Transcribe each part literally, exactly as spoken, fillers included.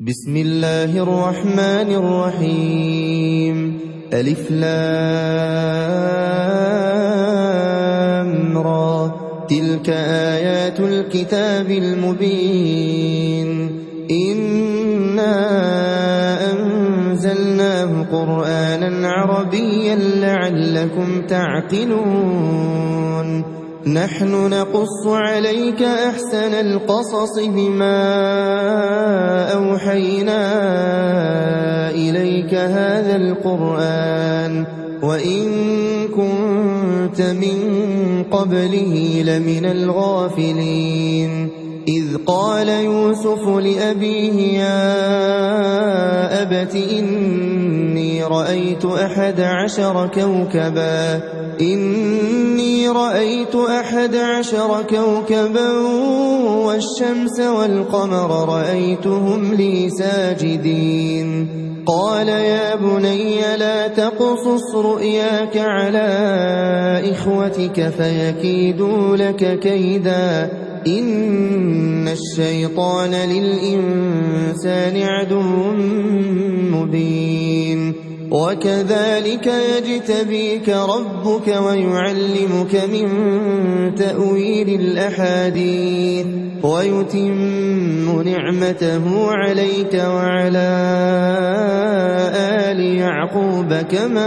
بسم الله الرحمن الرحيم. ألف لام را. تلك آيات الكتاب المبين. إنا أنزلناه قرآنا عربيا لعلكم تعقلون. نحن نقص عليك أحسن القصص بما أوحينا إليك هذا القرآن وإن كنت من قبله لمن الغافلين. إذ قال يوسف لأبيه يا أبت إني رأيت أحد عشر كوكبا إني رأيت أحد عشر كوكبا والشمس والقمر رأيتهم لي ساجدين. قال يا بني لا تقصص رؤياك على إخوتك فيكيدوا لك كيدا إن الشيطان للإنسان عدو مبين. وكذلك يجتبيك ربك ويعلمك من تأويل الأحاديث ويتم نعمته عليك وعلى آل يعقوب كما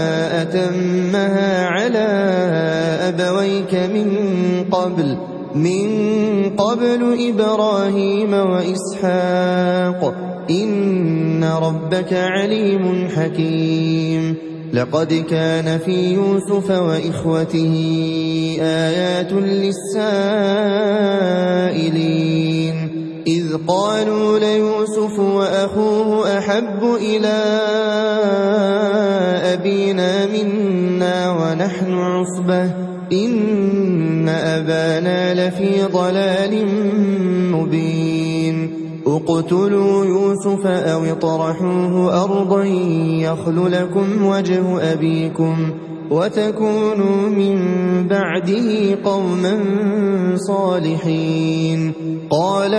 أتمها على أبويك من قبل من قبل إبراهيم وإسحاق إن ربك عليم حكيم. لقد كان في يوسف وإخوته آيات للسائلين إذ قالوا ليوسف وأخوه أحب إلى أبينا منا ونحن عصبة إن أبانا لفي ضلال مبين. اقتلوا يوسف أو اطرحوه أرضا يخل لكم وجه أبيكم وتكونوا من بعده قوما صالحين. قال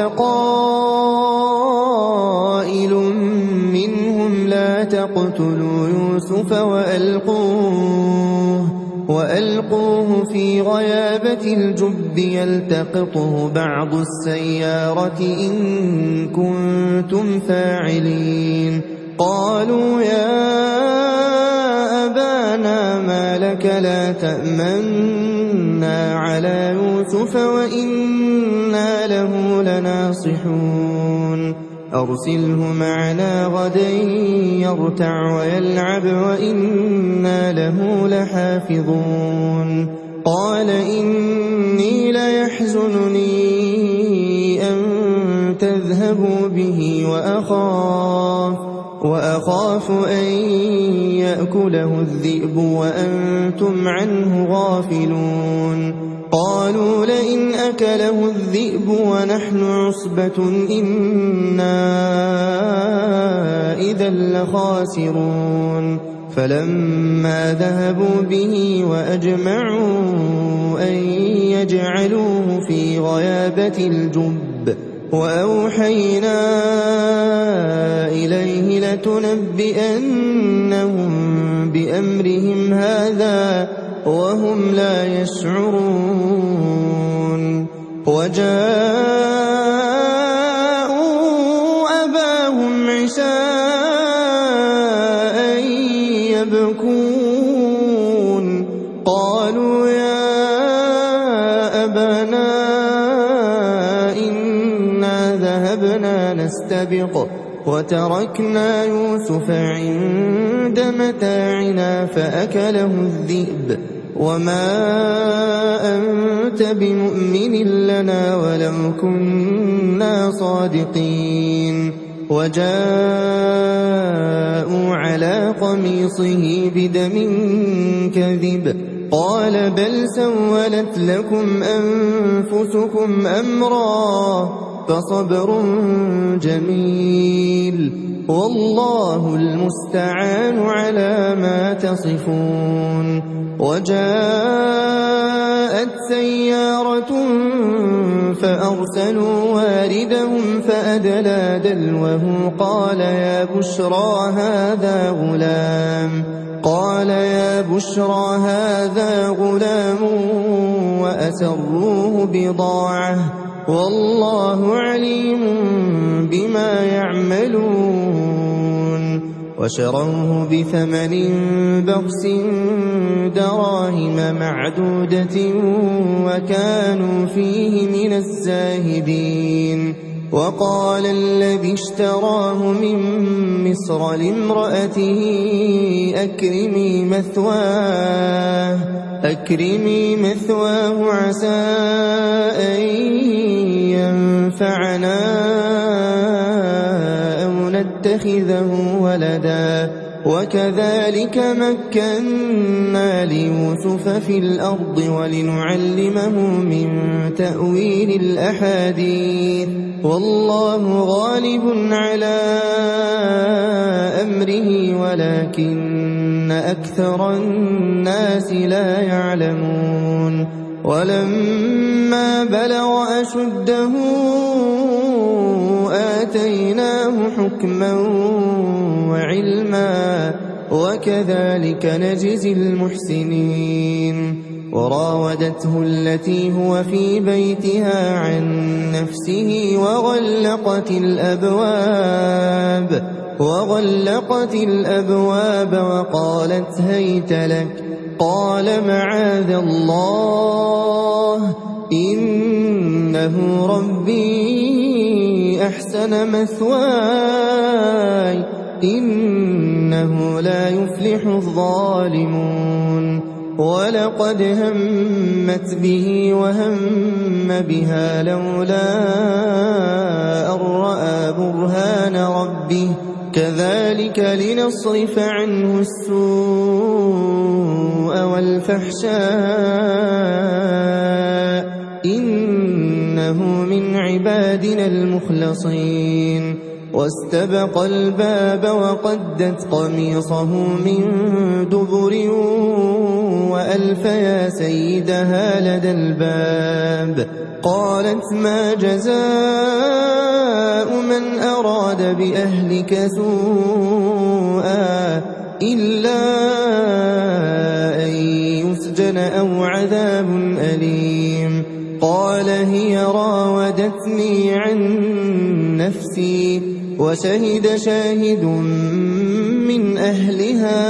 قائل منهم لا تقتلوا يوسف وألقوه وألقوه في غيابة الجب يلتقطه بعض السيارة إن كنتم فاعلين. قالوا يا أبانا ما لك لا تأمنا على يوسف وإنا له لناصحون. أرسله معنا غدا يرتع ويلعب وإنا له لحافظون. قال إني ليحزنني أن تذهبوا به وأخاف وأخاف أن يأكله الذئب وأنتم عنه غافلون. قالوا لئن أكله الذئب ونحن عصبة إنا إذا لخاسرون. فلما ذهبوا به وأجمعوا أن يجعلوه في غيابة الجب وأوحينا إليه لتنبئنهم بأمرهم هذا وهم لا يشعرون. وجاءوا أباهم عشاء يبكون. قالوا يا أبانا إنا ذهبنا نستبق وتركنا يوسف عند متاعنا فأكله الذئب وما أنت بمؤمن لنا ولو كنا صادقين. وجاءوا على قميصه بدم كذب قال بل سولت لكم أنفسكم أمرا فصبر جميل والله المستعان على ما تصفون. وجاءت سيارة فأرسلوا واردهم فأدلى دلوه قال يا بشرى هذا غلام قال يا بشرى هذا غلام وأسروه بضاعة والله عليم بما يعملون. وشروه بثمن بخس دراهم معدودة وكانوا فيه من الزاهدين. وقال الذي اشتراه من مصر لامرأته أكرمي مثواه أكرمي مثواه عسى أن ينفعنا أو نتخذه ولدا وكذلك مكنا ليوسف في الأرض ولنعلمه من تأويل الأحاديث والله غالب على أمره ولكن أكثر الناس لا يعلمون. ولما بلغ أشده آتيناه حكما وعلما وكذلك نجزي المحسنين. وراودته التي هو في بيتها عن نفسه وغلقت الأبواب وغلقت الأبواب وقالت هيت لك قال معاذ الله إنه ربي أحسن مثواي إنه لا يفلح الظالمون. ولقد همت به وهم بها لولا أن رأى برهان ربه كذلك لنصرف عنه السوء والفحشاء إنه من عبادنا المخلصين. واستبق الباب وقدت قميصه من دبر وألف يا سيدها لدى الباب قالت ما جزاء من أراد بأهلك سوءا إلا أن يسجن أو عذاب أليم. قال هي راودتني عن نفسي وشهد شاهد من أهلها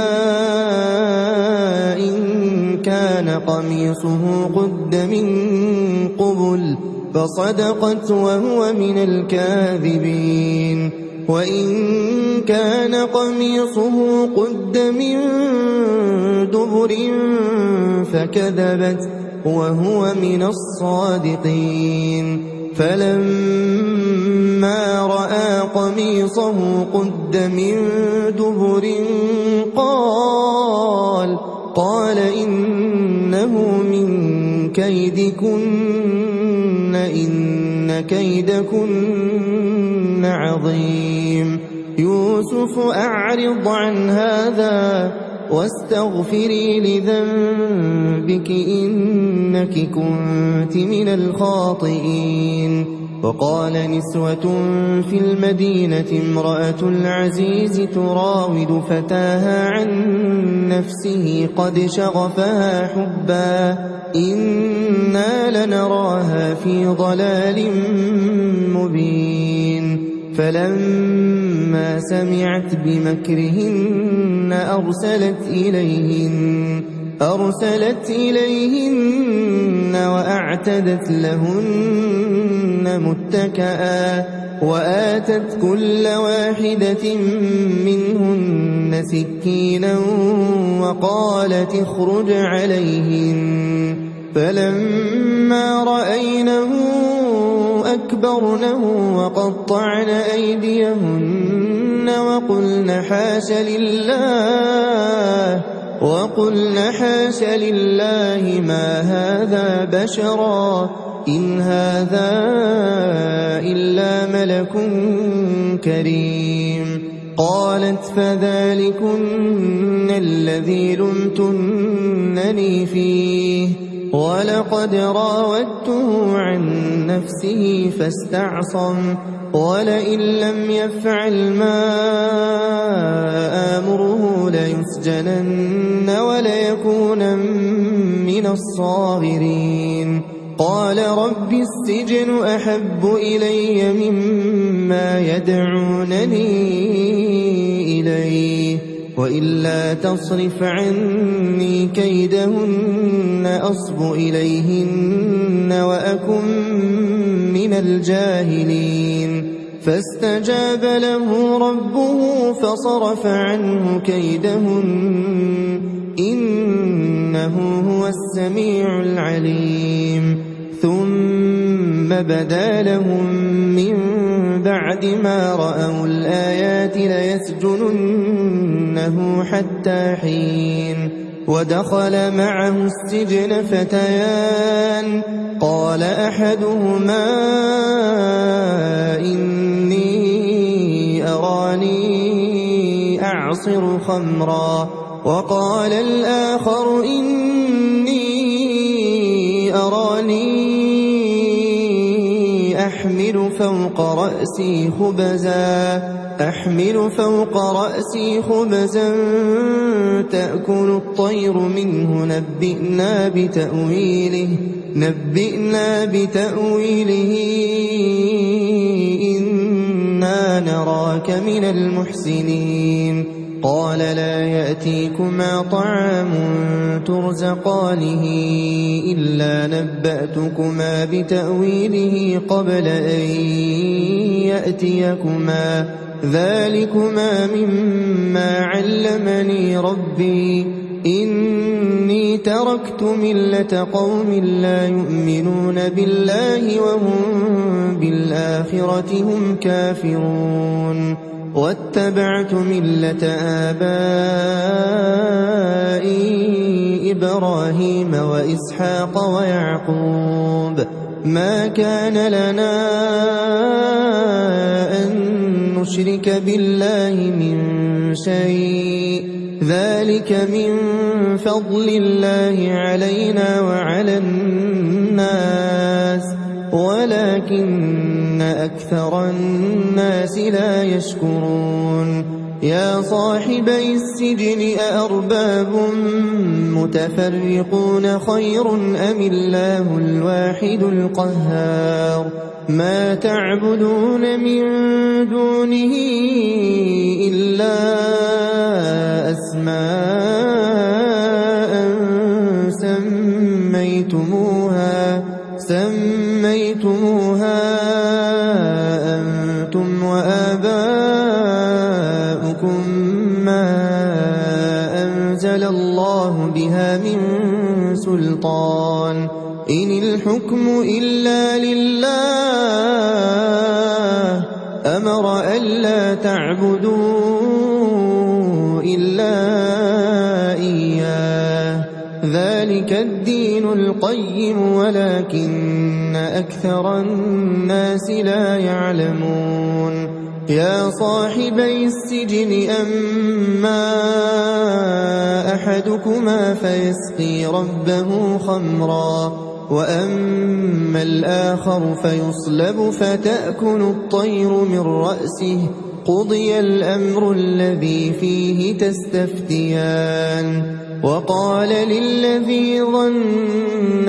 إن كان قميصه قد من قبل فصدقت وهو من الكاذبين وإن كان قميصه قد من دبر فكذبت وهو من الصادقين. فلما رأى قميصه قد من دبر قال قال إنه من كيدكن إن كيدكن عظيم. يوسف أعرض عن هذا واستغفري لذنبك إنك كنت من الخاطئين. وقال نسوة في المدينة امرأة العزيز تراود فتاها عن نفسه قد شغفها حبا إنا لنراها في ضلال مبين. فلما سمعت بمكرهن أرسلت إليهن أرسلت إليهن وأعتدت لهن متكئا وآتت كل واحدة منهن سكينا وقالت اخرج عليهن. فلما رأينه أكبرنه وقطعن أيديهن وقلن حاش لله وقلن حاش لله ما هذا بشرا إن هذا إلا ملك كريم. قالت فذلكن الذي لمتنني فيه ولقد راودته عن نفسه فاستعصم ولئن لم يفعل ما آمره ليسجنن وليكون من الصاغرين قال رب السجن أحب إلي مما يدعونني إليه وإلا تصرف عني كيدهن أصب إليهن وأكن من الجاهلين فاستجاب له ربه فصرف عنه كيدهن إنه هو السميع العليم ثم بدا لهم من بعد ما رأوا الآيات ليسجننه حتى حين ودخل معه السجن فتيان قال أحدهما إني أراني أعصر خمرا وقال الآخر إني أراني أحمل فوق رأسي خبزا أحمل فوق رأسي خبزا تأكل الطير منه نبئنا بتأويله نبئنا بتأويله إنا نراك من المحسنين قال لا يأتيكما طعام ترزقانه إلا نبأتكما بتأويله قبل أن يأتيكما ذلكما مما علمني ربي إني تركت ملة قوم لا يؤمنون بالله وهم بالآخرة هم كافرون واتبعت ملة آبائي إبراهيم وإسحاق ويعقوب ما كان لنا أن نشرك بالله من شيء ذلك من فضل الله علينا وعلى الناس ولكن أكثر الناس لا يشكرون يا صاحبي السجن أأرباب متفرقون خير أم الله الواحد القهار ما تعبدون من دونه إلا أسماء سميتموها سميتموها أنتم وآباؤكم ما أنزل الله بها من سلطان إن الحكم إلا لله أمر ألا تعبدوا إلا إياه ذلك الدين القيم ولكن أكثر الناس لا يعلمون يا صاحبي السجن أما أحدكما فيسقي ربه خمرا وأما الآخر فيصلب فتأكل الطير من رأسه قضي الأمر الذي فيه تستفتيان وقال للذي ظن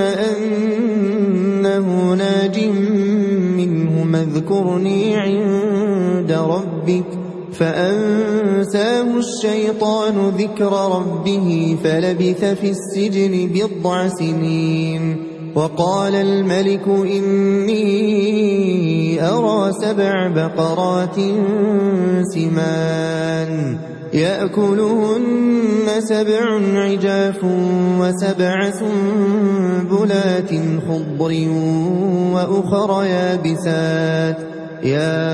أنه ناج منهما اذكرني عند ربك فأنساه الشيطان ذكر ربه فلبث في السجن بضع سنين وقال الملك إني أرى سبع بقرات سمان يأكلهن سبع عجاف وسبع سنبلات خضر وأخر يابسات يا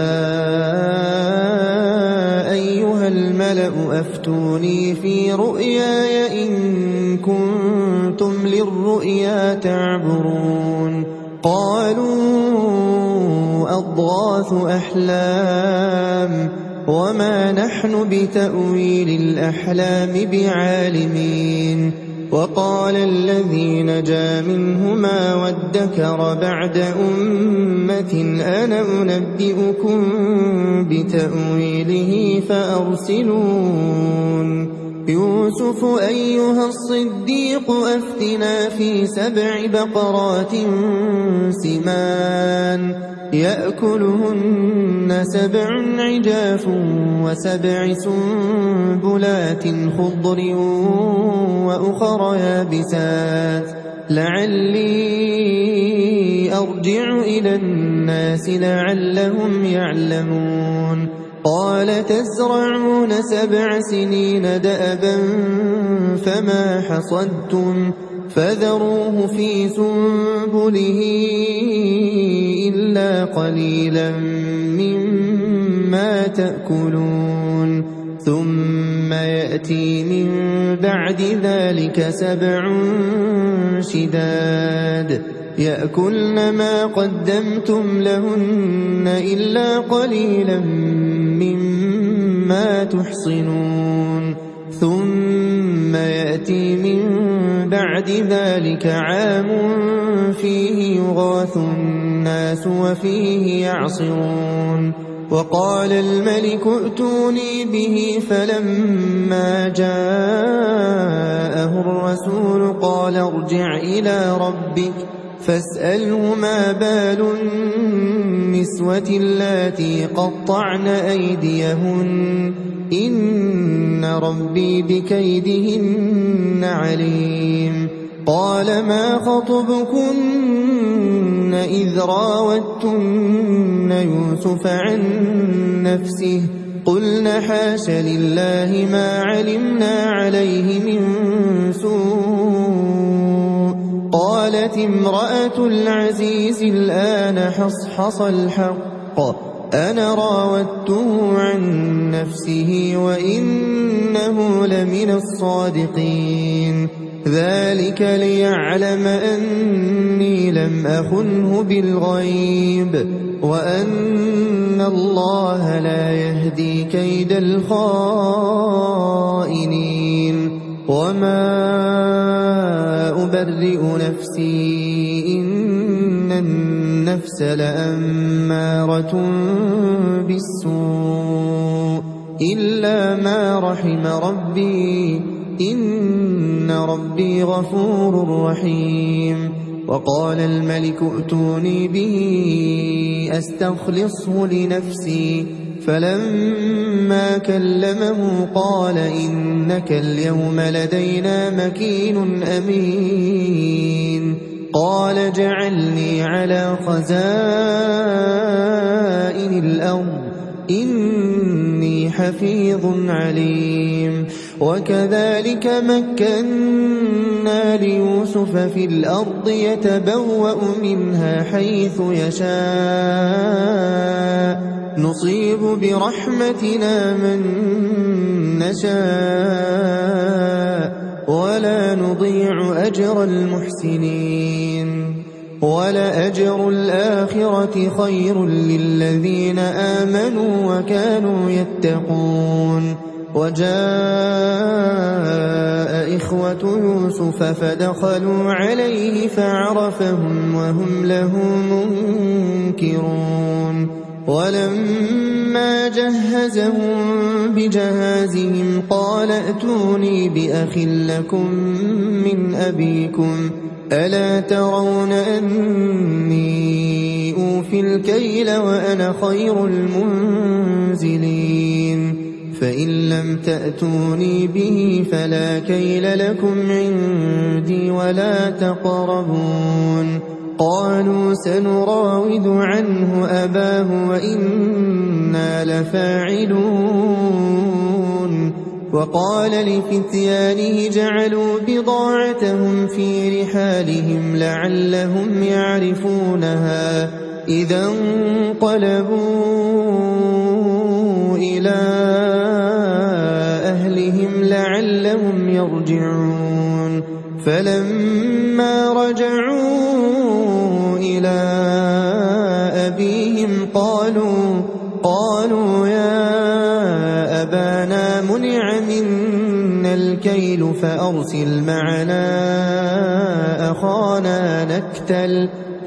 أيها الملأ أفتوني في رؤياي إن كنتم للرؤيا تعبرون قالوا أضغاث أحلام وما نحن بتأويل الأحلام بعالمين وقال الذي نجا منهما وادكر بعد أمة أنا أنبئكم بتأويله فأرسلون يوسف أيها الصديق أفتنا في سبع بقرات سمان يأكلهن سبع عجاف وسبع سنبلات خضر وأخر يابسات لعلي أرجع إلى الناس لعلهم يعلمون قال تزرعون سبع سنين دأبا فما حصدتم فذروه في سنبله إلا قليلا مما تأكلون ثم يأتي من بعد ذلك سبع شداد يأكلن ما قدمتم لهن إلا قليلا مما تحصنون ثم يأتي من بعد ذلك عام فيه يغاث الناس وفيه يعصرون وقال الملك ائتوني به فلما جاءه الرسول قال ارجع إلى ربك فاسأله ما بال النسوة اللاتي قطعن أيديهن إن ربي بكيدهن عليم قال ما خطبكن إذ راوتن يوسف عن نفسه قلنا حاش لله ما علمنا عليه من سوء قالت امرأة العزيز الآن حصحص الحق أنا راودته عن نفسه وإنه لمن الصادقين ذلك ليعلم أني لم أخنه بالغيب وأن الله لا يهدي كيد الخائنين وما أبرئ نفسي إن النفس لأمارة بالسوء إلا ما رحم ربي إن ربي غفور رحيم وقال الملك ائتوني به أستخلصه لنفسي فلما كلمه قال إنك اليوم لدينا مكين أمين قال اجعلني على خزائن الأرض إني حفيظ عليم وكذلك مكنا ليوسف في الأرض يتبوأ منها حيث يشاء نصيب برحمتنا من نشاء ولا نضيع أجر المحسنين ولأجر الآخرة خير للذين آمنوا وكانوا يتقون وجاء إخوة يوسف فدخلوا عليه فعرفهم وهم له منكرون ولما جهزهم بجهازهم قال ائتوني بأخ لكم من أبيكم ألا ترون أني أوفي الكيل وأنا خير المنزلين فإن لم تأتوني به فلا كيل لكم عندي ولا تقربون قالوا سنراود عنه أباه وإنا لفاعلون وقال لفتيانه جعلوا بضاعتهم في رحالهم لعلهم يعرفونها إذا انقلبوا إلى أهلهم لعلهم يرجعون فلما رجعوا إلى أبيهم قالوا قالوا يا منع منا الكيل فأرسل معنا أخانا نكتل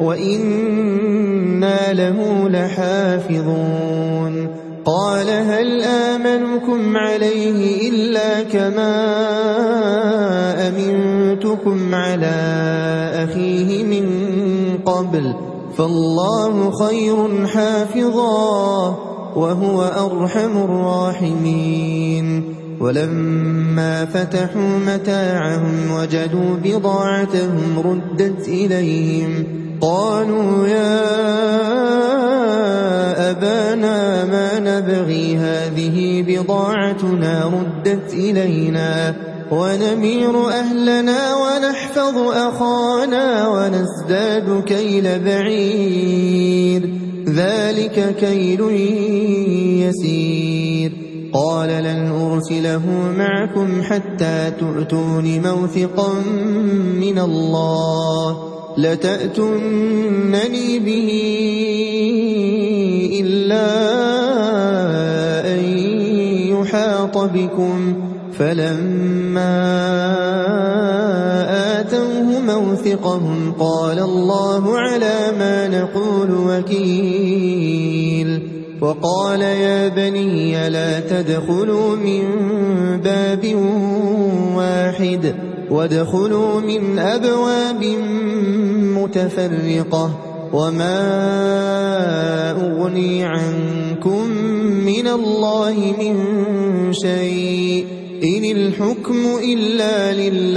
وإنا له لحافظون قال هل آمنكم عليه إلا كما أمنتكم على أخيه من قبل فالله خير حافظا وهو أرحم الراحمين ولما فتحوا متاعهم وجدوا بضاعتهم ردت إليهم قالوا يا أبانا ما نبغي هذه بضاعتنا ردت إلينا ونمير أهلنا ونحفظ أخانا ونزداد كيل بعير ذلك كيل يسير قال لن أرسله معكم حتى تؤتون موثقا من الله لتأتونني به إلا أن يحاط بكم فلما آتوه موثقهم قال الله على ما نقول وكيل وقال يا بني لا تدخلوا من باب واحد وادخلوا من أبواب متفرقة وما أغني عنكم من الله من شيء إن الحكم إلا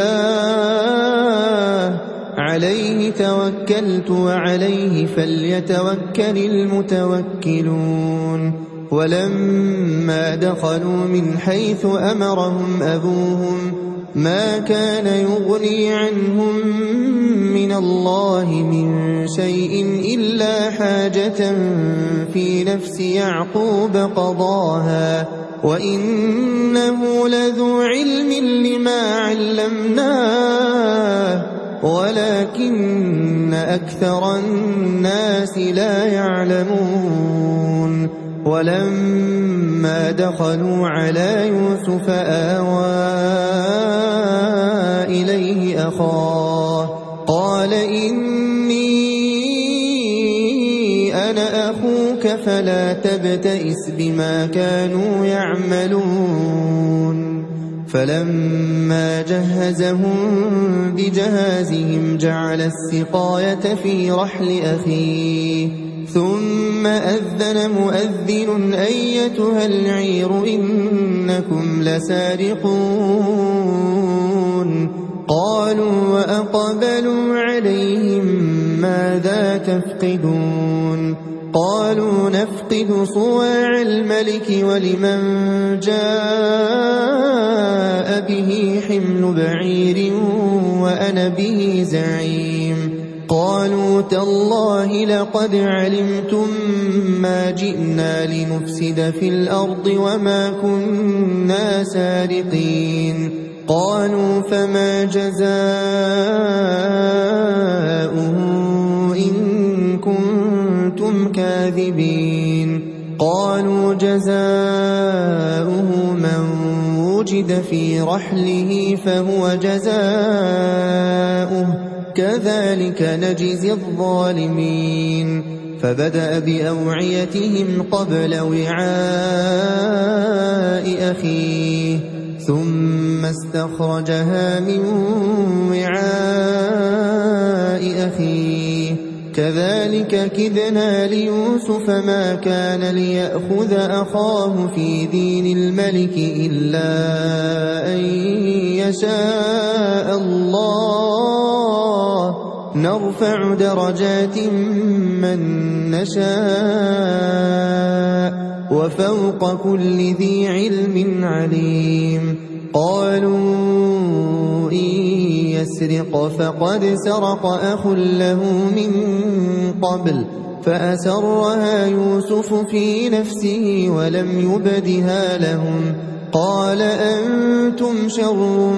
لله عليه توكلت وعليه فليتوكل المتوكلون ولما دخلوا من حيث أمرهم أبوهم ما كان يغني عنهم من الله من شيء إلا حاجة في نفس يعقوب قضاها وإنه لذو علم لما علمناه ولكن أكثر الناس لا يعلمون ولما دخلوا على يوسف آوى إليه أخاه قال إني أنا أخوك فلا تبتئس بما كانوا يعملون فلما جهزهم بجهازهم جعل السقاية في رحل أخيه ثم أذن مؤذن أيتها العير إنكم لسارقون قالوا وأقبلوا عليهم ماذا تفقدون قالوا نفقد صواع الملك ولمن جاء به حمل بعير وأنا به زعيم قالوا تالله لقد علمتم ما جئنا لنفسد في الأرض وما كنا سارقين قالوا فما جزاؤه إن كنتم كاذبين قالوا جزاؤه من وجد في رحله فهو جزاؤه كذلك نجزي الظالمين فبدأ بأوعيتهم قبل وعاء أخيه ثم استخرجها من وعاء أخيه كذلك كدنا ليوسف ما كان ليأخذ أخاه في دين الملك إلا أن يشاء الله نرفع درجات من نشاء وفوق كل ذي علم عليم قالوا إن يسرق فقد سرق أخ له من قبل فأسرها يوسف في نفسه ولم يبدها لهم قال أنتم شر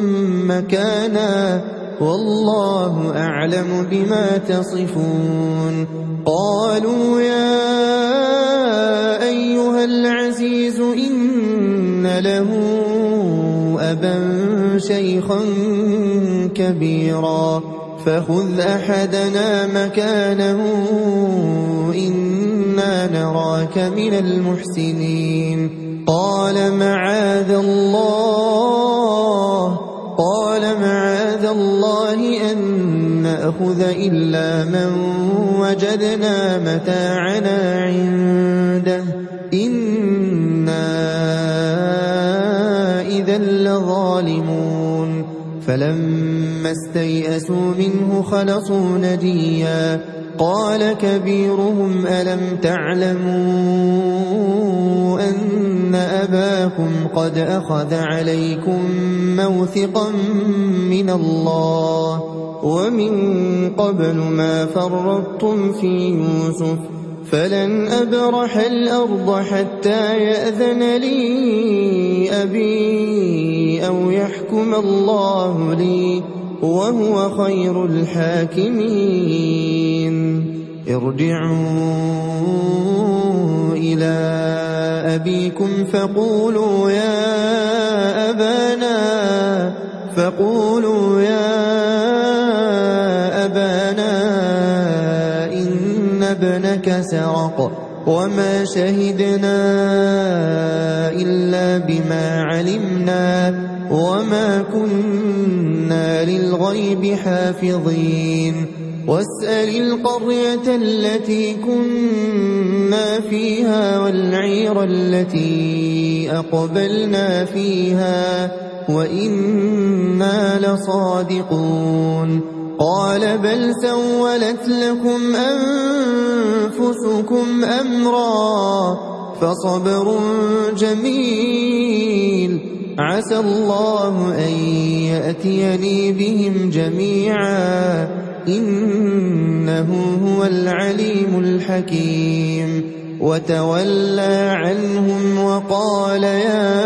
مكانا والله أعلم بما تصفون قالوا يا أيها أيها العزيز إن له أبا شيخا كبيرا فخذ أحدنا مكانه إنا نراك من المحسنين قال معاذ الله قال معاذ الله أن نأخذ إلا من وجدنا متاعنا عنده إنا إذا لظالمون فلما استيئسوا منه خلصوا نجيا قال كبيرهم ألم تعلموا أن أباكم قد أخذ عليكم موثقا من الله ومن قبل ما فرطتم في يوسف فلن أبرح الأرض حتى يأذن لي أبي أو يحكم الله لي وهو خير الحاكمين ارجعوا إلى أبيكم فقولوا يا أبانا فقولوا يا أبانا إن ابنك سرق وما شهدنا إلا بما علمنا وما كنا للغيب حافظين واسأل القرية التي كنا فيها والعير التي أقبلنا فيها وإنا لصادقون قال بل سولت لكم أنفسكم أمرا فصبر جميل عسى الله أن يأتيني بهم جميعا إنه هو العليم الحكيم وتولى عنهم وقال يا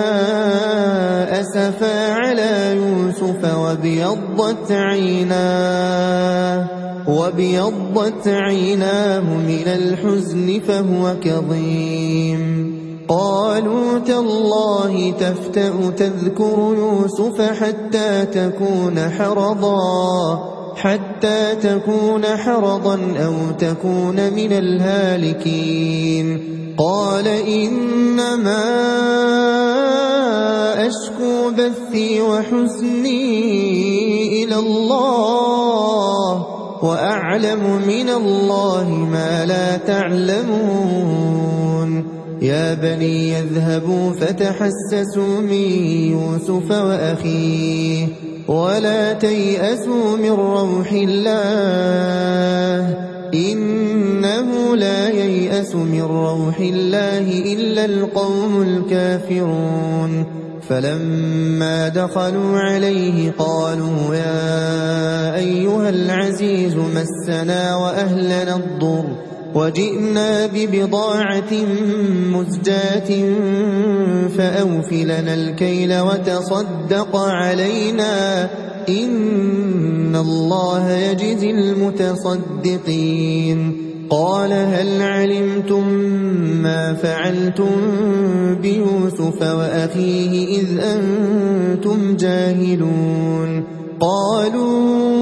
أسفا على يوسف وابيضت عيناه وابيضت عيناه من الحزن فهو كظيم قالوا تالله تفتأ تذكر يوسف حتى تكون حرضا حتى تكون حرضا أو تكون من الهالكين قال إنما أشكو بثي وحزني إلى الله وأعلم من الله ما لا تعلمون يا بني يذهبوا فتحسسوا من يوسف وأخيه ولا تيأسوا من روح الله إنه لا ييأس من روح الله إلا القوم الكافرون فلما دخلوا عليه قالوا يا أيها العزيز مسنا وأهلنا الضر وجئنا ببضاعة مزجاة فأوف لنا الكيل وتصدق علينا إن الله يجزي المتصدقين قال هل علمتم ما فعلتم بيوسف وأخيه إذ أنتم جاهلون قالوا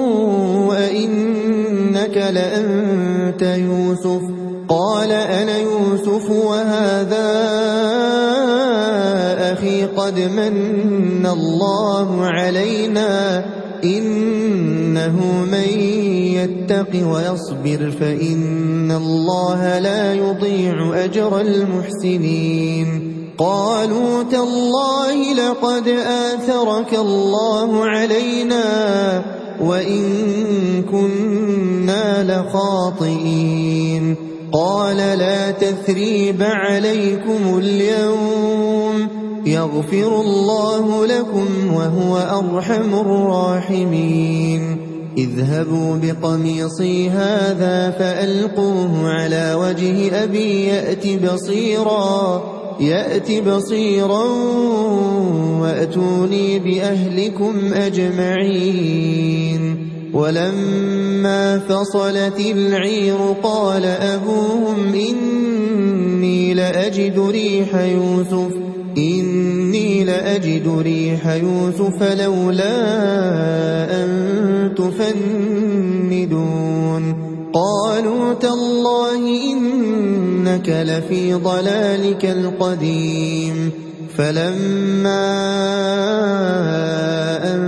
أئنك لأنت يوسف قال أنا يوسف وهذا أخي قد من الله علينا إنه من يتق ويصبر فإن الله لا يضيع أجر المحسنين قالوا تالله لقد آثرك الله علينا وإن كنا لخاطئين قال لا تثريب عليكم اليوم يغفر الله لكم وهو أرحم الراحمين اذهبوا بقميصي هذا فألقوه على وجه أبي يأت بصيرا يأت بصيرا وأتوني بأهلكم أجمعين ولما فصلت العير قال أبوهم إني لأجد ريح يوسف إني لأجد ريح يوسف لولا أن تفندون قالوا تالله إنك لفي ضلالك القديم فلما أن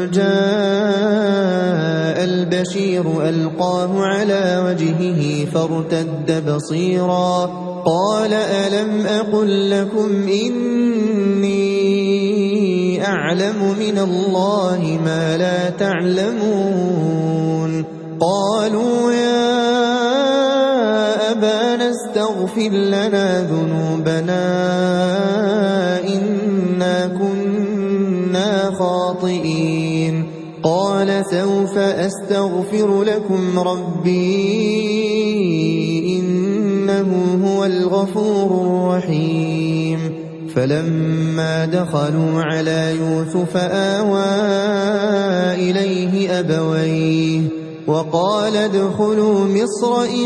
جاء البشير ألقاه على وجهه فارتد بصيرا قال ألم أقل لكم إني أعلم من الله ما لا تعلمون قالوا يا أبانا استغفر لنا ذنوبنا إنا كنا خاطئين قال سوف أستغفر لكم ربي إنه هو الغفور الرحيم فلما دخلوا على يوسف آوى إليه أبويه وقال ادخلوا مصر إن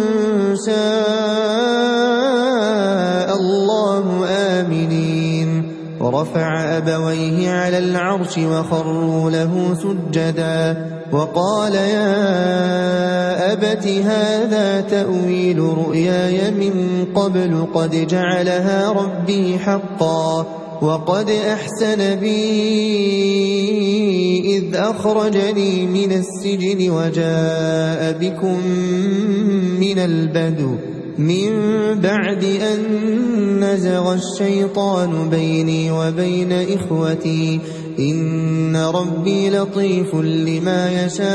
شاء الله آمنين ورفع أبويه على العرش وخروا له سجدا وقال يا أبت هذا تأويل رؤياي من قبل قد جعلها ربي حقا وقد أحسن بي إذ أخرجني من السجن وجاء بكم من البدو من بعد أن نزغ الشيطان بيني وبين إخوتي إن ربي لطيف لما يشاء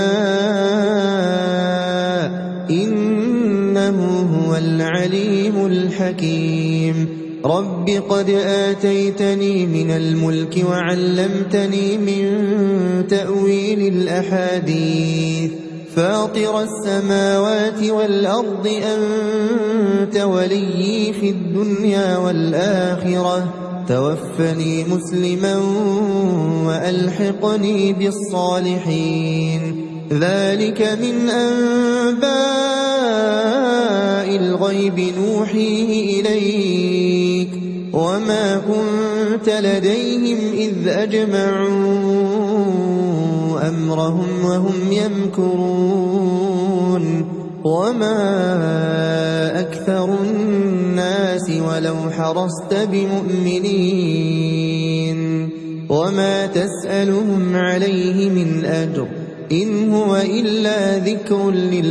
إنه هو العليم الحكيم رب قد آتيتني من الملك وعلمتني من تأويل الأحاديث فاطر السماوات والأرض أنت وليي في الدنيا والآخرة توفني مسلما وألحقني بالصالحين ذلك من أنباء الغيب نوحيه إليك وما كنت لديهم إذ أجمعوا أمرهم وهم يمكرون وما أكثر الناس ولو حرصت بمؤمنين وما تسألهم عليه من أجر إن هو إلا ذكر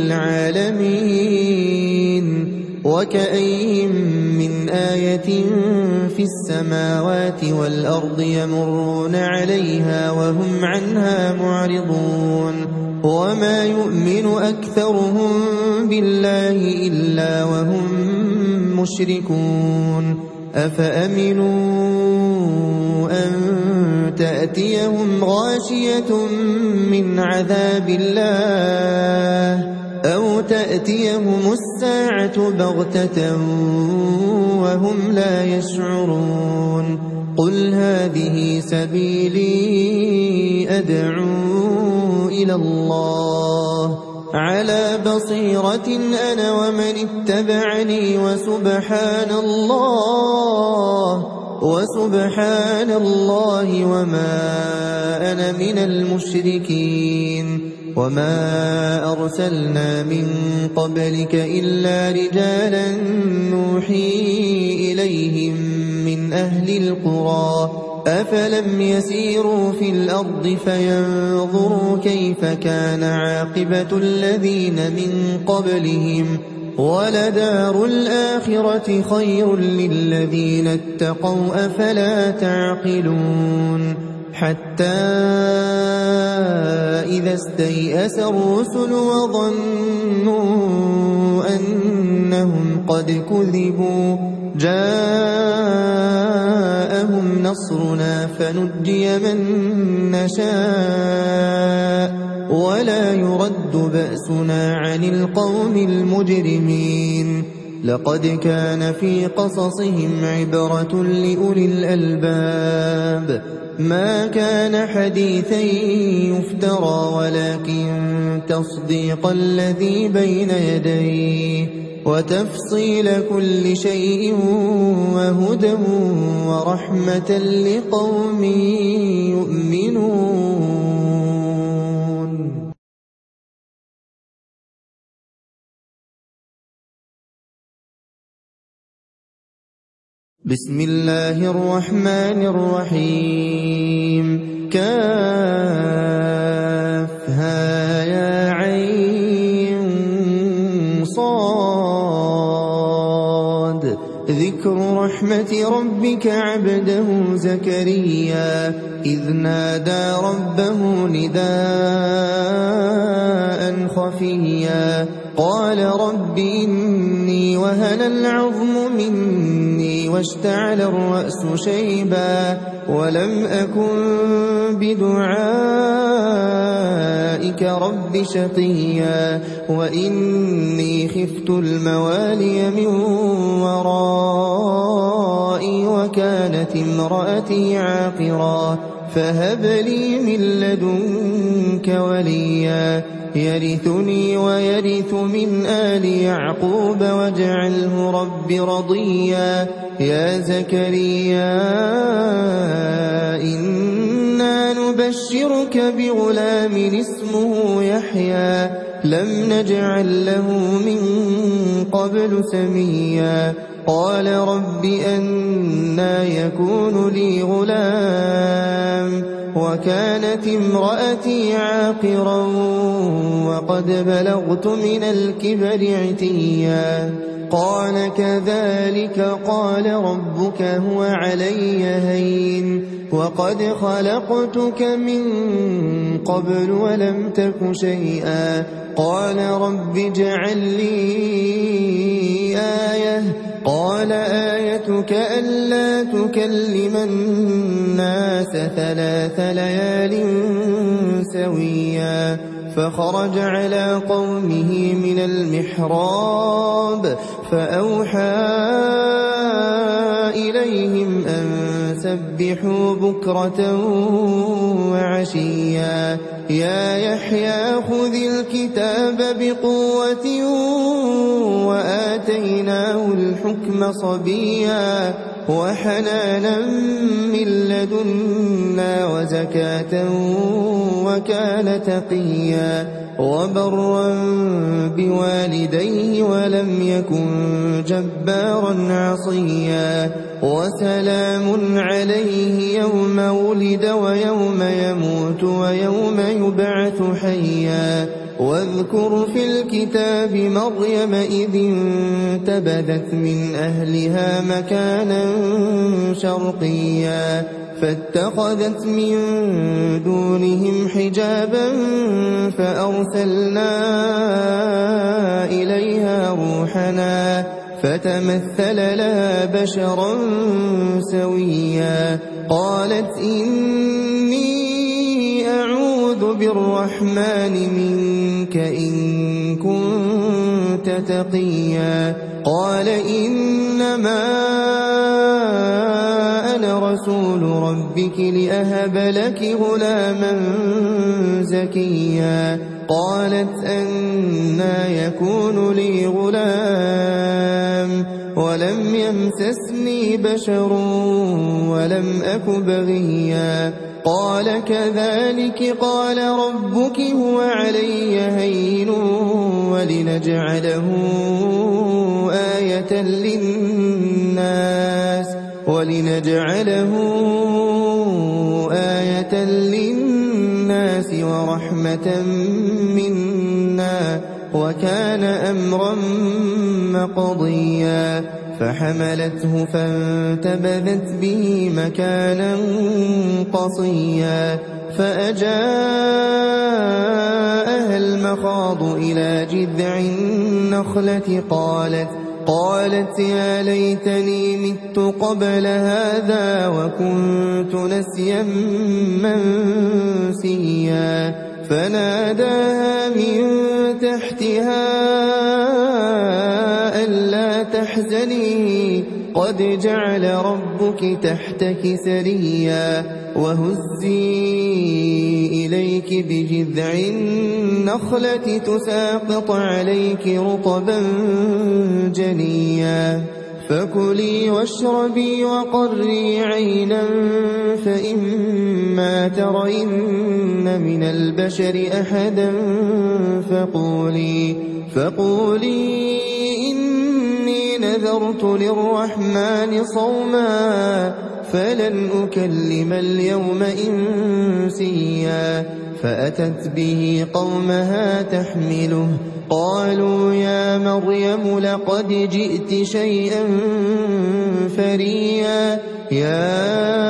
للعالمين وكأين من آية في السماوات والأرض يمرون عليها وهم عنها معرضون وما يؤمن أكثرهم بالله إلا وهم مشركون أفأمنوا أن تأتيهم غاشية من عذاب الله أو تأتيهم الساعة بغتة وهم لا يشعرون قل هذه سبيلي أدعو إلى الله على بصيرة أنا ومن اتبعني وسبحان الله وسبحان الله وما أنا من المشركين وما أرسلنا من قبلك إلا رجالا نوحي إليهم من أهل القرى أفلم يسيروا في الأرض فينظروا كيف كان عاقبة الذين من قبلهم ولدار الآخرة خير للذين اتقوا أفلا تعقلون حتى إذا استيأس الرسل وظنوا أنهم قد كذبوا جاءهم نصرنا فنجي من نشاء ولا يرد بأسنا عن القوم المجرمين لقد كان في قصصهم عبرة لأولي الألباب ما كان حديثا يفترى ولكن تصديق الذي بين يديه وتفصيل كل شيء وهدى ورحمة لقوم يؤمنون. بسم الله الرحمن الرحيم. كافها يا عين صاد ذكر رحمة ربك عبده زكريا إذ نادى ربه نداء خفيا قال رب إني وهن العظم مني واشتعل الرأس شيبا ولم أكن بدعائك رب شقيا وإني خفت الموالي من ورائي وكانت امرأتي عاقرا فهب لي من لدنك وليا يرثني ويرث من آل يعقوب واجعله رب رضيا يا زكريا إنا نبشرك بغلام اسمه يحيى لم نجعل له من قبل سميا قال رب أنى يكون لي غلام وكانت امرأتي عاقرا وقد بلغت من الكبر عتيا قال كذلك قال ربك هو علي هين وقد خلقتك من قبل ولم تك شيئا قال رب اجعل لي آية قال آيتك ألا تكلم الناس ثلاث ليال سويا فخرج على قومه من المحراب فأوحى إليهم أن سبحوا بكرة وعشيا يا يحيى خذ الكتاب بقوة وآتيناه الحكم صبيا وحنانا من لدنا وزكاة وكان تقيا وبرا بوالديه ولم يكن جبارا عصيا وسلام عليه يوم ولد ويوم يموت ويوم يبعث حيا واذكر في الكتاب مريم إذ انتبذت من أهلها مكانا شرقيا فاتخذت من دونهم حجابا فأرسلنا إليها روحنا فتمثل لها بشرا سويا قالت إني أعوذ بالرحمن منك إن كنت تقيا قال إنما أنا رسول ربك لأهب لك غلاما زكيا قالت أنى يكون لي غلام ولم يمسسني بشر ولم أك بغيا قال كذلك قال ربك هو علي هين ولنجعله آية للناس ولنجعله آية للناس ورحمة منا وكان أمرا مقضيا فحملته فانتبذت به مكانا قصيا فأجاءها المخاض إلى جذع النخلة قالت قالت يا ليتني مت قبل هذا وكنت نسيا منسيا فناداها من تحتها ألا تحزني قد جعل ربك تحتك سريا وهزي إليك بجذع النخلة تساقط عليك رطبا جنيا فكلي واشربي وقري عينا فإما ترين من البشر أحدا فقولي, فقولي إني نذرت للرحمن صوما فلن أكلم اليوم إنسيا فأتت به قومها تحمله قالوا يا مريم لقد جئت شيئا فريا يا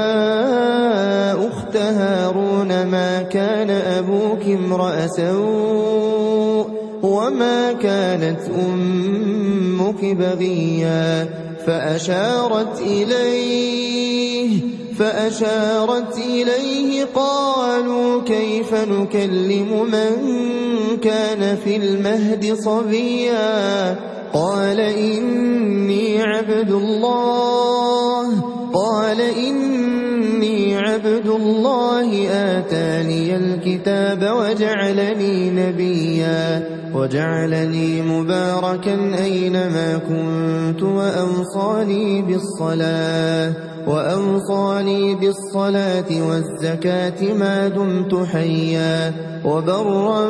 أخت هارون ما كان أبوك امرأ سوء وما كانت أمك بغيا فأشارت إليه فأشارت إليه قالوا كيف نكلم من كان في المهد صبيا قال إني عبد الله قال إني عبد الله آتاني الكتاب وجعلني نبيا وجعلني مباركا أينما كنت وأوصاني بالصلاة وأوصاني بالصلاة والزكاة ما دمت حيا وبرا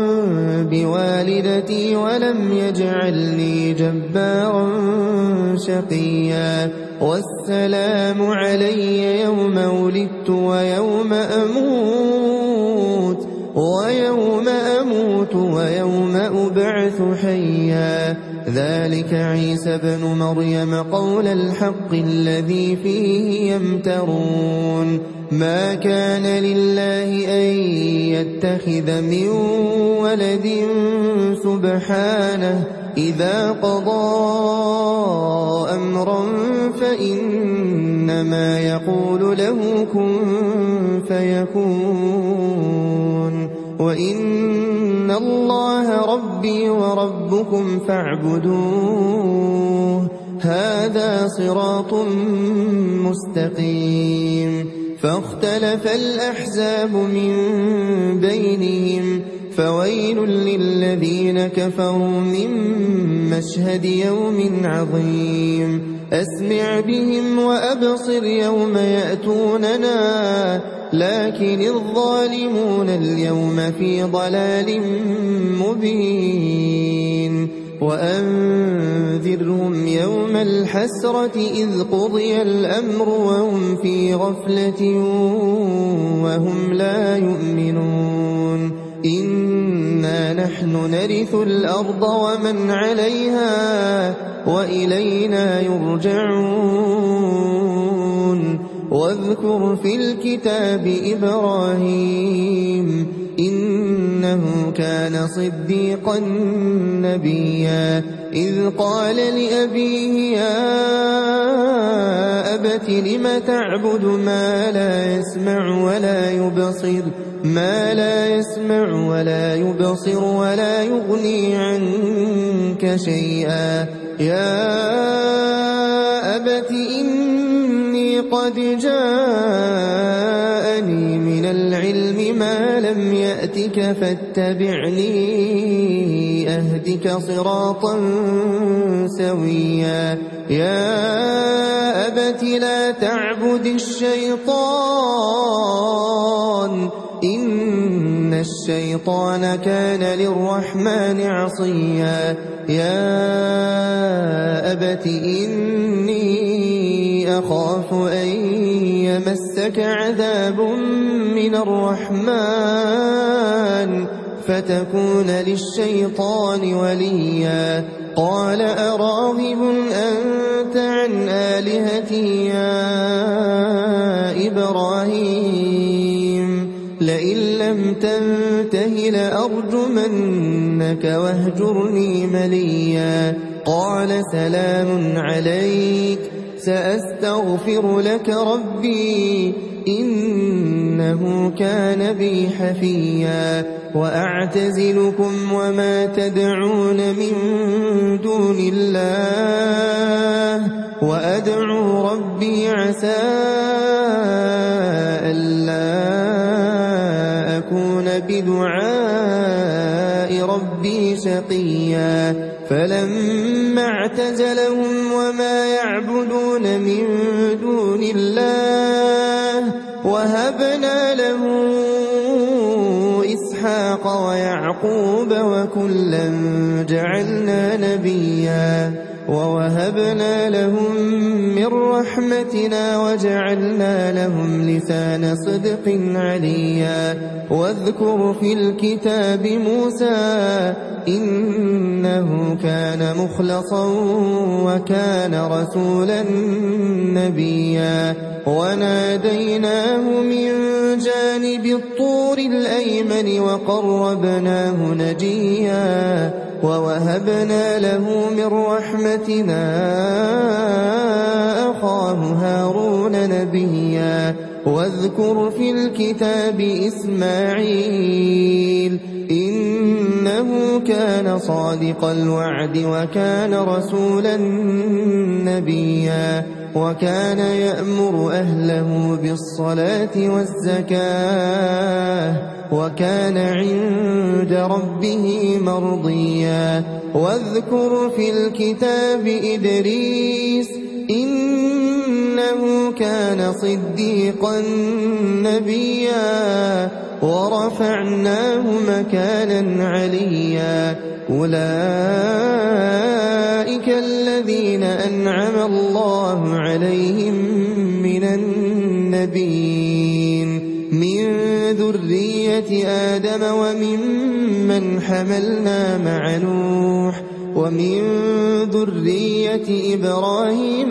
بوالدتي ولم يجعلني جبارا شقيا والسلام علي يوم ولدت ويوم أموت ويوم أموت ويوم أبعث حيا ذلك عيسى بن مريم قول الحق الذي فيه يمترون ما كان لله أن يتخذ من ولد سبحانه إذا قضى أمرا فإنما يقول له كن فيكون وإن الله ربي وربكم فاعبدوه هذا صراط مستقيم فاختلف الأحزاب من بينهم فويل للذين كفروا من مشهد يوم عظيم أسمع بهم وأبصر يوم يأتوننا لكن الظالمون اليوم في ضلال مبين وأنذرهم يوم الحسرة إذ قضي الأمر وهم في غفلة وهم لا يؤمنون إنا نحن نرث الأرض ومن عليها وإلينا يرجعون واذكر في الكتاب إبراهيم إنه كان صديقا نبيا إذ قال لأبيه يا أبت لم تعبد ما لا يسمع ولا يبصر ما لا يسمع ولا يبصر ولا يغني عنك شيئا يا أبت إني قد جاءني من العلم ما لم يأتك فاتبعني أهدك صراطا سويا يا أبت لا تعبد الشيطان إن الشيطان كان للرحمن عصيا يا أبت إني أخاف أن يمسك عذاب من الرحمن فتكون للشيطان وليا قال أراغب أنت عن آلهتي يا إبراهيم لئن لم تنته لأرجمنك واهجرني مليا قال سلام عليك سأستغفر لك ربي إنه كان بي حفيا وأعتزلكم وما تدعون من دون الله وأدعو ربي عسى ألا أكون بدعاء ربي شقيا فلما اعتزلهم وما يعبدون من دون الله وهبنا له إسحاق ويعقوب وكلا جعلنا نبيا ووهبنا لهم من رحمتنا وجعلنا لهم لسان صدق عليا واذكر في الكتاب موسى إنه كان مخلصا وكان رسولا نبيا وناديناه من جانب الطور الأيمن وقربناه نجيا ووهبنا له من رحمتنا أخاه هارون نبيا واذكر في الكتاب إسماعيل إنه كان صادق الوعد وكان رسولا نبيا وكان يأمر أهله بالصلاة والزكاة وكان عند ربه مرضيا واذكر في الكتاب إدريس إنه كان صديقا نبيا ورفعناه مكانا عليا أولئك الذين أنعم الله عليهم من النبيين من ذرية آدم وممن حملنا مع نوح ومن ذرية إبراهيم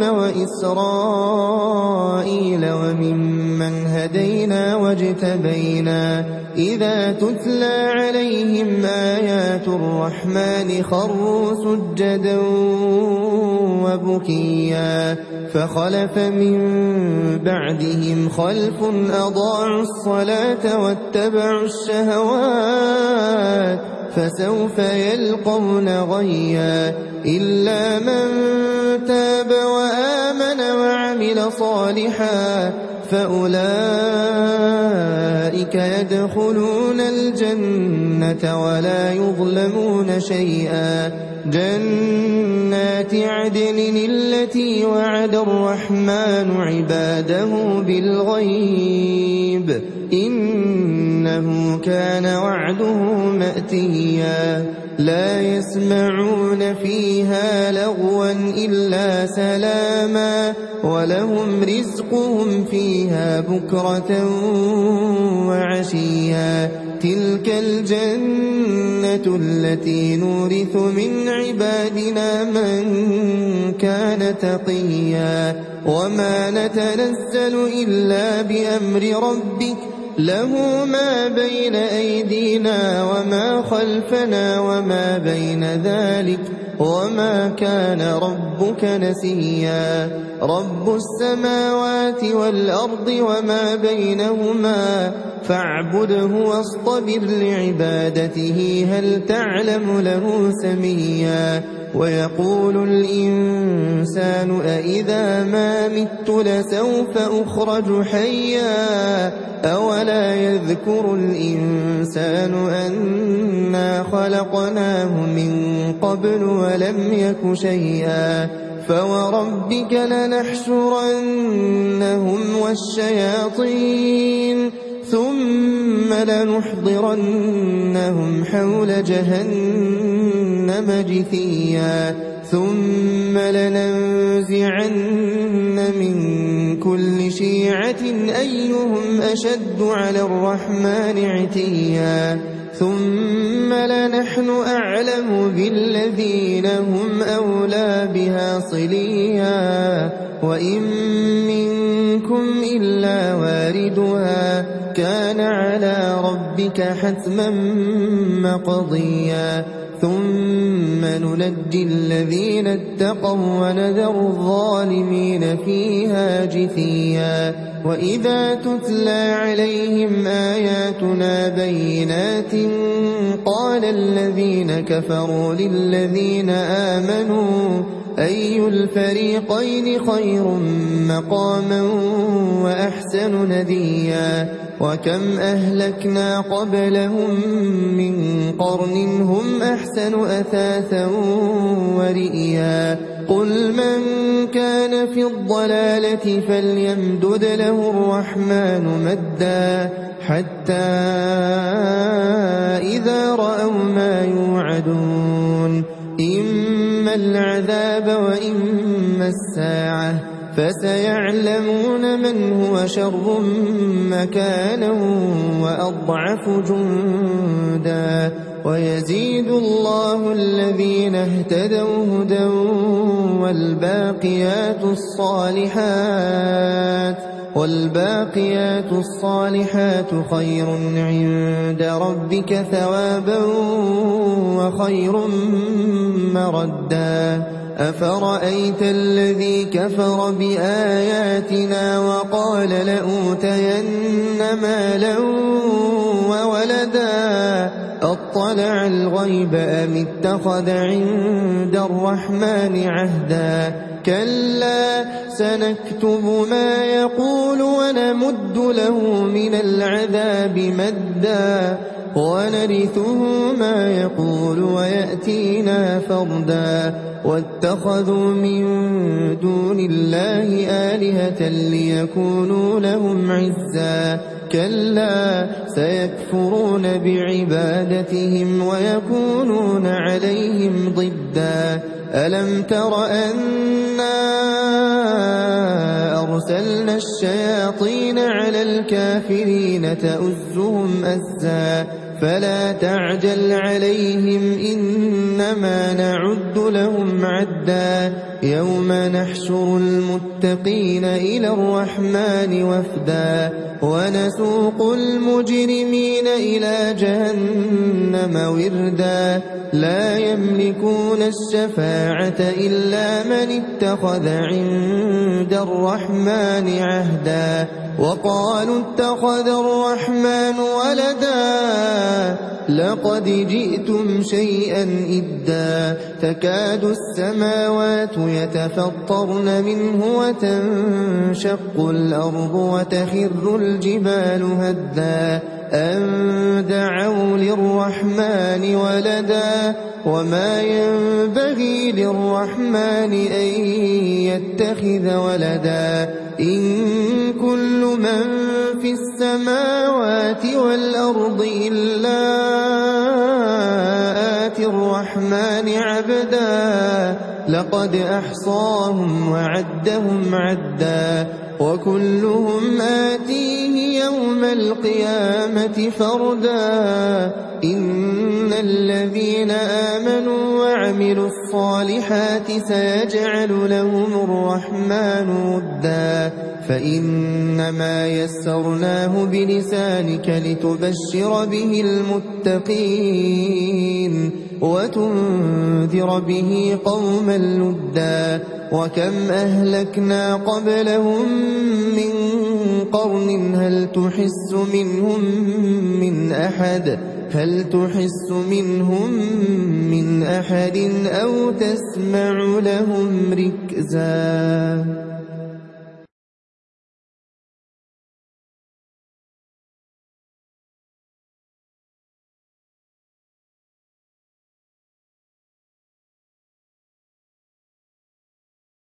وإسرائيل وممن هدينا واجتبينا إذا تتلى عليهم آيات الرحمن خروا سجدا وبكيا فخلف من بعدهم خلف أضاعوا الصلاة واتبعوا الشهوات فسوف يلقون غيا إلا من تاب وآمن وعمل صالحا فأولئك يدخلون الجنة ولا يظلمون شيئا جنات عدن التي وعد الرحمن عباده بالغيب إنه كان وعده مأتيا لا يسمعون فيها لغوا إلا سلاما ولهم رزقهم فيها بكرة وعشيا تلك الجنة التي نورث من عبادنا من كان تقيا وما نتنزل إلا بأمر ربك له ما بين أيدينا وما خلفنا وما بين ذلك وما كان ربك نسيا رب السماوات والأرض وما بينهما فاعبده واصطبر لعبادته هل تعلم له سميا ويقول الإنسان أإذا ما مت لسوف أخرج حيا أولا يذكر الإنسان أنا خلقناه من قبل ولم يك شيئا فوربك لنحشرنهم والشياطين ثم لنحضرنهم حول جهنم جثيا ثم لننزعن من كل شيعة أيهم أشد على الرحمن عتيا ثم لنحن أعلم بالذين هم أولى بها صليا وإن منكم إلا واردها كان على ربك حتما مقضيا ثم ننجي الذين اتقوا ونذر الظالمين فيها جثيا وإذا تتلى عليهم آياتنا بينات قال الذين كفروا للذين آمنوا أي الفريقين خير مقاما وأحسن نديا وكم أهلكنا قبلهم من قرن هم أحسن أثاثا ورئيا قل من كان في الضلالة فليمدد له الرحمن مدا حتى إذا رأوا ما يوعدون إما العذاب وإما الساعة فسيعلمون من هو شر مكانا وأضعف جندا ويزيد الله الذين اهتدوا هدى والباقيات الصالحات والباقيات الصالحات خير عند ربك ثوابا وخير مردا أفرأيت الذي كفر بآياتنا وقال لأوتين مالا وولدا أطلع الغيب أم اتخذ عند الرحمن عهدا كلا سنكتب ما يقول ونمد له من العذاب مدا ونرثه ما يقول ويأتينا فردا واتخذوا من دون الله آلهة ليكونوا لهم عزا كلا سيكفرون بعبادتهم ويكونون عليهم ضدا ألم تر أنا أرسلنا الشياطين على الكافرين تؤزهم أزا فلا تعجل عليهم إنما نعد لهم عدا يوم نحشر المتقين إلى الرحمن وفدا ونسوق المجرمين إلى جهنم وردا لا يملكون الشفاعة إلا من اتخذ عند الرحمن عهدا وقالوا اتخذ الرحمن ولدا لقد جئتم شيئا إدا تكاد السماوات يتفطرن منه وتنشق الأرض وتخر الجبال هدا أن دعوا للرحمن ولدا وما ينبغي للرحمن أن يتخذ ولدا إن كل من في السماوات والأرض إلا آتي الرحمن عبدا لقد أحصاهم وعدهم عدا وكلهم آتيه يوم القيامة فردا إن الذين آمنوا وعملوا الصالحات سيجعل لهم الرحمن ودا فإنما يسرناه بلسانك لتبشر به المتقين وتنذر به قوما لدا وكم أهلكنا قبلهم من قرن هل تحس منهم من أحد هل تحس منهم من أحد أو تسمع لهم ركزا